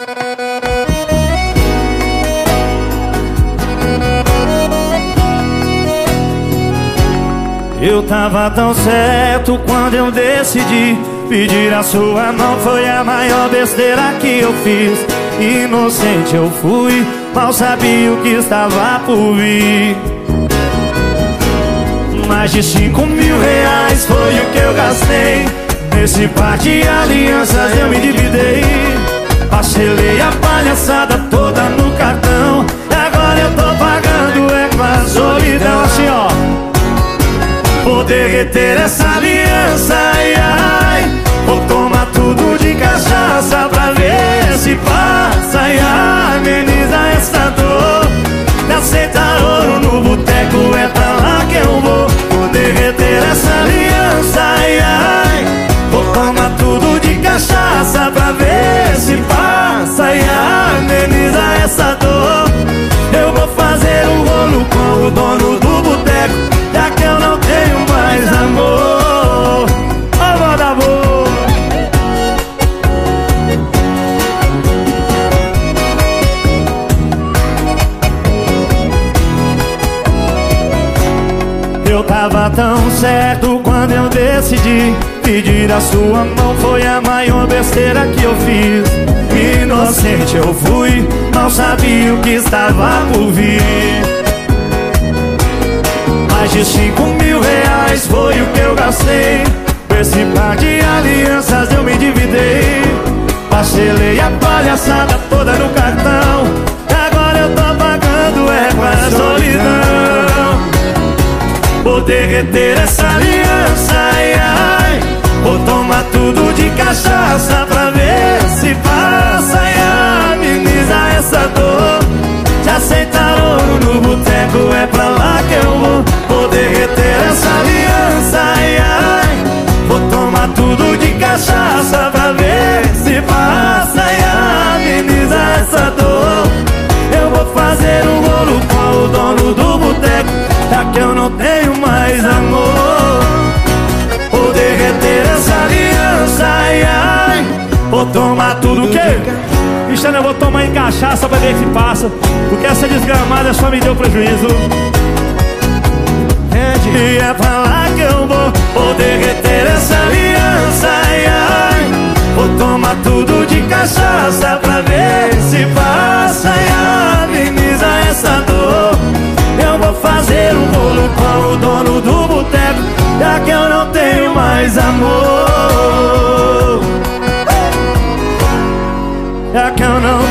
Eu tava tão certo quando eu decidi pedir a sua mão. Foi a maior besteira que eu fiz. Inocente eu fui, mal sabia o que estava por vir. Mais de 5 mil reais foi o que eu gastei. Nesse par de alianças eu me endividei. Parcelei a palhaçada toda no cartão. E agora eu tô pagando é com a solidão. Assim ó, vou derreter essa aliança, ai, ai. Vou tomar tudo de cachaça pra ver se passa e ameniza essa dor. De aceitar ouro no boteco é pra lá que eu vou. Vou derreter essa aliança, ai, ai. Vou tomar tudo de cachaça pra ver se passa e ameniza essa dor. Eu vou fazer um rolo com o dono do boteco, já que eu não tenho mais amor. Ó, moda boa. Eu tava tão certo quando eu decidi pedir a sua mão. Foi a maior besteira que eu fiz. Inocente eu fui, não sabia o que estava por vir. Mais de 5 mil reais foi o que eu gastei. Com esse par de alianças eu me endividei. Parcelei a palhaçada toda no cartão. E agora eu tô pagando é com a solidão. Vou derreter essa aliança, ai, ai. Vou tomar tudo de cachaça pra ver se passa e ameniza essa dor. De aceitar ouro no boteco é pra lá que eu vou. Vou derreter essa aliança, ai, ai. Vou tomar tudo de cachaça pra ver se passa e ameniza essa dor. Eu vou fazer um rolo com o dono do boteco, já que eu não tenho mais amor. Vou derreter essa aliança, ai, ai. Vou tomar tudo que... Cristiano, eu vou tomar em cachaça pra ver se passa, porque essa desgramada só me deu prejuízo. E é pra lá que eu vou. Vou derreter essa aliança, ai, ai. Vou tomar tudo de cachaça pra ver se passa e ameniza essa dor. Eu vou fazer um bolo com o dono do boteco, já que eu não tenho mais amor. Já que eu não